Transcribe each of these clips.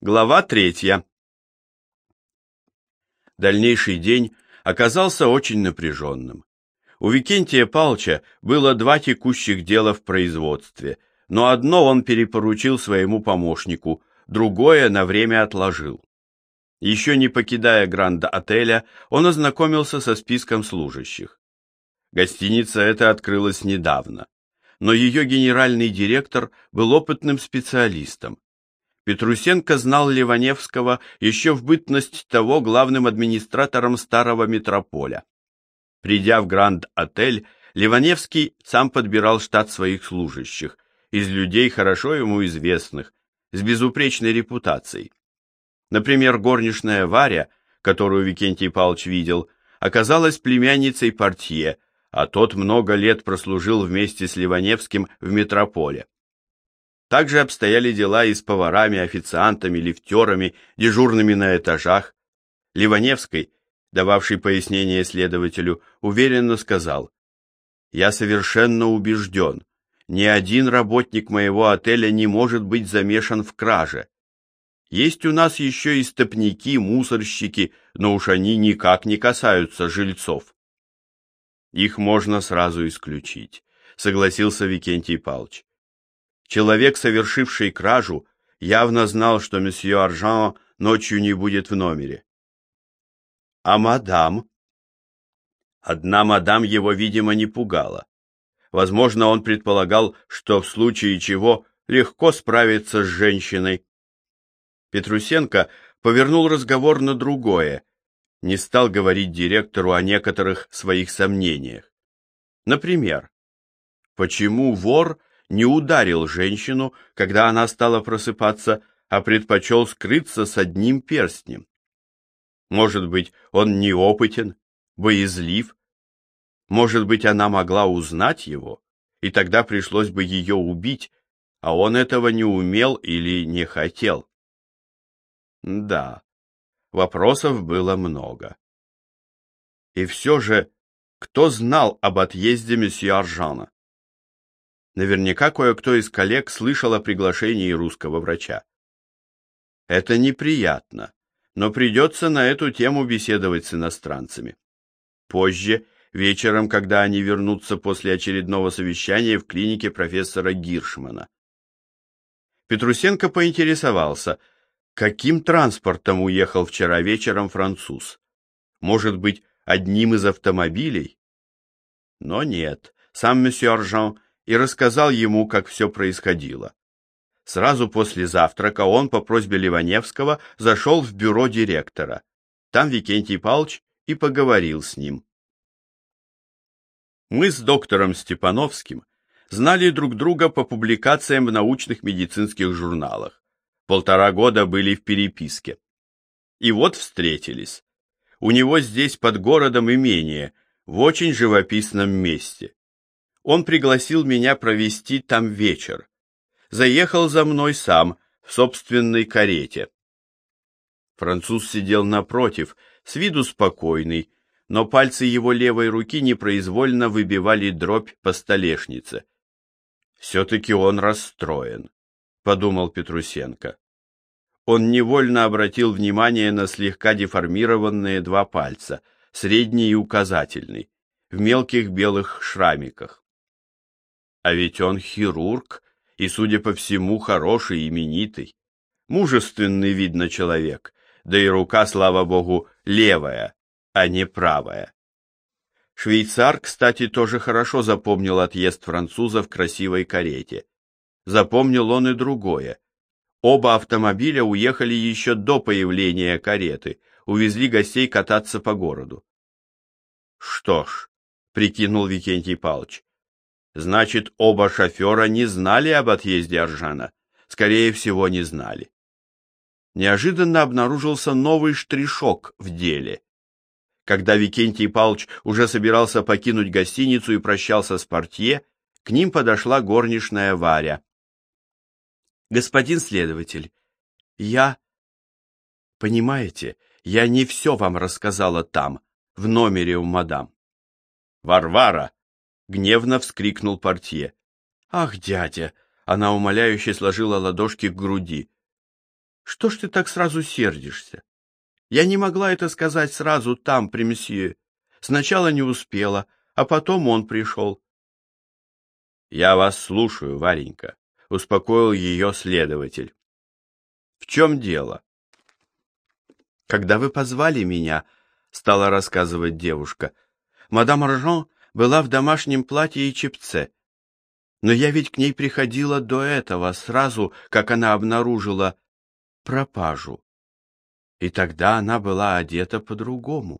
Глава 3. Дальнейший день оказался очень напряженным. У Викентия Павловича было 2 текущих дела в производстве, но одно он перепоручил своему помощнику, другое на время отложил. Еще не покидая Гранд-отеля, он ознакомился со списком служащих. Гостиница эта открылась недавно, но ее генеральный директор был опытным специалистом. Петрусенко знал Ливаневского еще в бытность того главным администратором старого метрополя. Придя в Гранд-отель, Ливаневский сам подбирал штат своих служащих, из людей, хорошо ему известных, с безупречной репутацией. Например, горничная Варя, которую Викентий Павлович видел, оказалась племянницей портье, а тот много лет прослужил вместе с Ливаневским в метрополе. Также обстояли дела и с поварами, официантами, лифтерами, дежурными на этажах. Ливаневский, дававший пояснение следователю, уверенно сказал: «Я совершенно убежден, ни один работник моего отеля не может быть замешан в краже. Есть у нас еще и истопники, мусорщики, но уж они никак не касаются жильцов». «Их можно сразу исключить», — согласился Викентий Павлович. Человек, совершивший кражу, явно знал, что месье Аржан ночью не будет в номере. А мадам? Одна мадам его, видимо, не пугала. Возможно, он предполагал, что в случае чего легко справиться с женщиной. Петрусенко повернул разговор на другое, не стал говорить директору о некоторых своих сомнениях. Например, почему вор не ударил женщину, когда она стала просыпаться, а предпочел скрыться с одним перстнем? Может быть, он неопытен, боязлив? Может быть, она могла узнать его, и тогда пришлось бы ее убить, а он этого не умел или не хотел? Да, вопросов было много. И все же, кто знал об отъезде месье Аржана? Наверняка кое-кто из коллег слышал о приглашении русского врача. Это неприятно, но придется на эту тему беседовать с иностранцами. Позже, вечером, когда они вернутся после очередного совещания в клинике профессора Гиршмана. Петрусенко поинтересовался, каким транспортом уехал вчера вечером француз. Может быть, одним из автомобилей? Но нет, сам месье Аржан и рассказал ему, как все происходило. Сразу после завтрака он по просьбе Ливаневского зашел в бюро директора. Там Викентий Павлович и поговорил с ним. Мы с доктором Степановским знали друг друга по публикациям в научных медицинских журналах. 1,5 года были в переписке. И вот встретились. У него здесь под городом имение, в очень живописном месте. Он пригласил меня провести там вечер. Заехал за мной сам, в собственной карете. Француз сидел напротив, с виду спокойный, но пальцы его левой руки непроизвольно выбивали дробь по столешнице. «Все-таки он расстроен», — подумал Петрусенко. Он невольно обратил внимание на слегка деформированные 2 пальца, средний и указательный, в мелких белых шрамиках. А ведь он хирург и, судя по всему, хороший, именитый. Мужественный, видно, человек, да и рука, слава богу, левая, а не правая. Швейцар, кстати, тоже хорошо запомнил отъезд француза в красивой карете. Запомнил он и другое. Оба автомобиля уехали еще до появления кареты, увезли гостей кататься по городу. Что ж, прикинул Викентий Павлович, значит, оба шофера не знали об отъезде Аржана, скорее всего, не знали. Неожиданно обнаружился новый штришок в деле. Когда Викентий Павлович уже собирался покинуть гостиницу и прощался с портье, к ним подошла горничная Варя. «Господин следователь, понимаете, я не все вам рассказала там, в номере у мадам». «Варвара!» — гневно вскрикнул портье. «Ах, дядя!» — она умоляюще сложила ладошки к груди. Что ж ты так сразу сердишься? Я не могла это сказать сразу там, при месье. Сначала не успела, а потом он пришел. Я вас слушаю, Варенька, успокоил ее следователь. В чем дело? Когда вы позвали меня, стала рассказывать девушка, мадам Аржон была в домашнем платье и чепце. Но я ведь к ней приходила до этого, сразу, как она обнаружила пропажу. И тогда она была одета по-другому.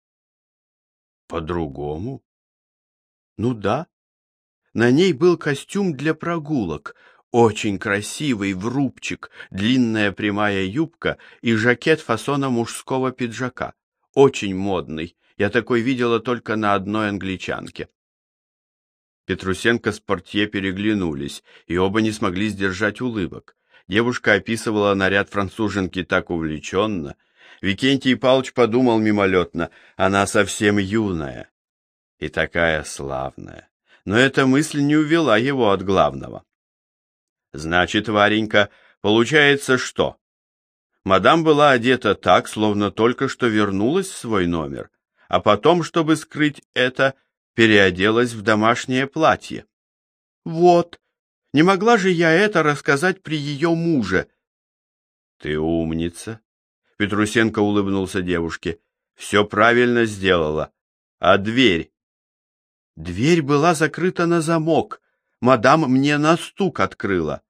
По-другому? Ну да. На ней был костюм для прогулок, очень красивый, в рубчик, длинная прямая юбка и жакет фасона мужского пиджака. Очень модный. Я такой видела только на одной англичанке. Петрусенко с портье переглянулись, и оба не смогли сдержать улыбок. Девушка описывала наряд француженки так увлеченно. Викентий Павлович подумал мимолетно, она совсем юная и такая славная. Но эта мысль не увела его от главного. Значит, Варенька, получается что? Мадам была одета так, словно только что вернулась в свой номер, а потом, чтобы скрыть это, переоделась в домашнее платье. Вот, не могла же я это рассказать при ее муже. Ты умница. Петрусенко улыбнулся девушке. Все правильно сделала. А дверь? Дверь была закрыта на замок. Мадам мне на стук открыла.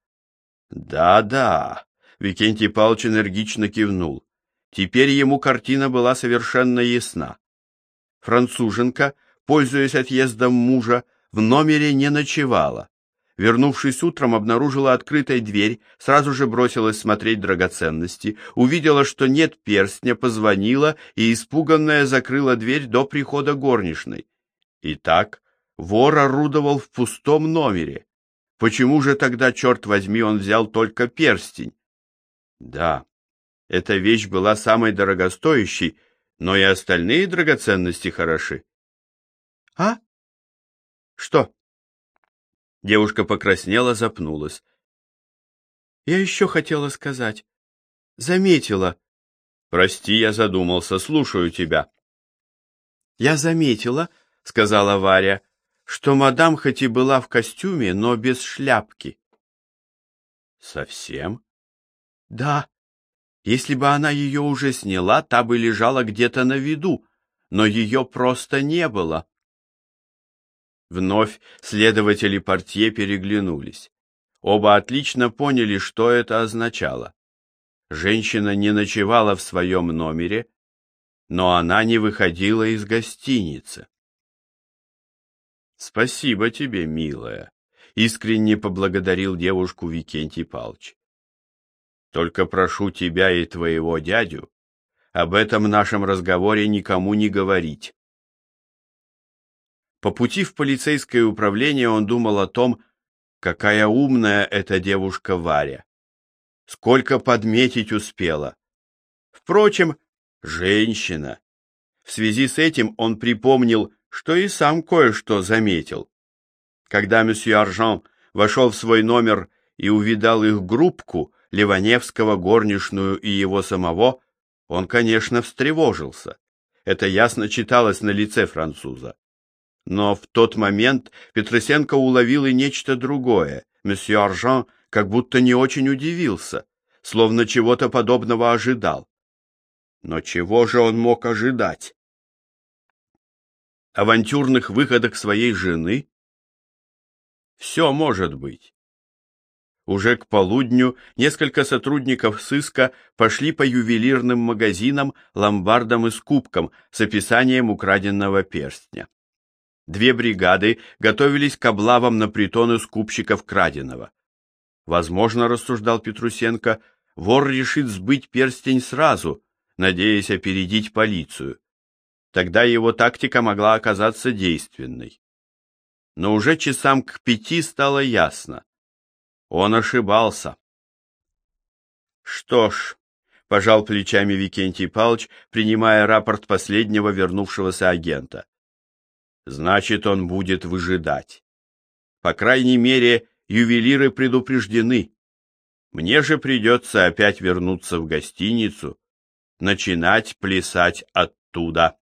Да-да, Викентий Павлович энергично кивнул. Теперь ему картина была совершенно ясна. Француженка, пользуясь отъездом мужа, в номере не ночевала. Вернувшись утром, обнаружила открытой дверь, сразу же бросилась смотреть драгоценности, увидела, что нет перстня, позвонила и, испуганная, закрыла дверь до прихода горничной. Итак, вор орудовал в пустом номере. Почему же тогда, черт возьми, он взял только перстень? Да, эта вещь была самой дорогостоящей, но и остальные драгоценности хороши. А? Что? Девушка покраснела, запнулась. Я еще хотела сказать. Заметила. Прости, я задумался, слушаю тебя. Я заметила, сказала Варя, что мадам хоть и была в костюме, но без шляпки. Совсем? Да. Если бы она ее уже сняла, та бы лежала где-то на виду, но ее просто не было. Вновь следователи портье переглянулись. Оба отлично поняли, что это означало. Женщина не ночевала в своем номере, но она не выходила из гостиницы. «Спасибо тебе, милая», — искренне поблагодарил девушку Викентий Павлович. «Только прошу тебя и твоего дядю об этом нашем разговоре никому не говорить». По пути в полицейское управление он думал о том, какая умная эта девушка Варя. Сколько подметить успела. Впрочем, женщина. В связи с этим он припомнил, что и сам кое-что заметил. Когда месье Аржан вошел в свой номер и увидал их группку, Ливаневского, горничную и его самого, он, конечно, встревожился. Это ясно читалось на лице француза. Но в тот момент Петросенко уловил и нечто другое. Месье Аржан как будто не очень удивился, словно чего-то подобного ожидал. Но чего же он мог ожидать? Авантюрных выходок своей жены? Все может быть. Уже к полудню несколько сотрудников сыска пошли по ювелирным магазинам, ломбардам и скупкам с описанием украденного перстня. 2 бригады готовились к облавам на притоны скупщиков краденого. Возможно, рассуждал Петрусенко, вор решит сбыть перстень сразу, надеясь опередить полицию. Тогда его тактика могла оказаться действенной. Но уже часам к 5 стало ясно. Он ошибался. Что ж, пожал плечами Викентий Павлович, принимая рапорт последнего вернувшегося агента. Значит, он будет выжидать. По крайней мере, ювелиры предупреждены. Мне же придется опять вернуться в гостиницу, начинать плясать оттуда.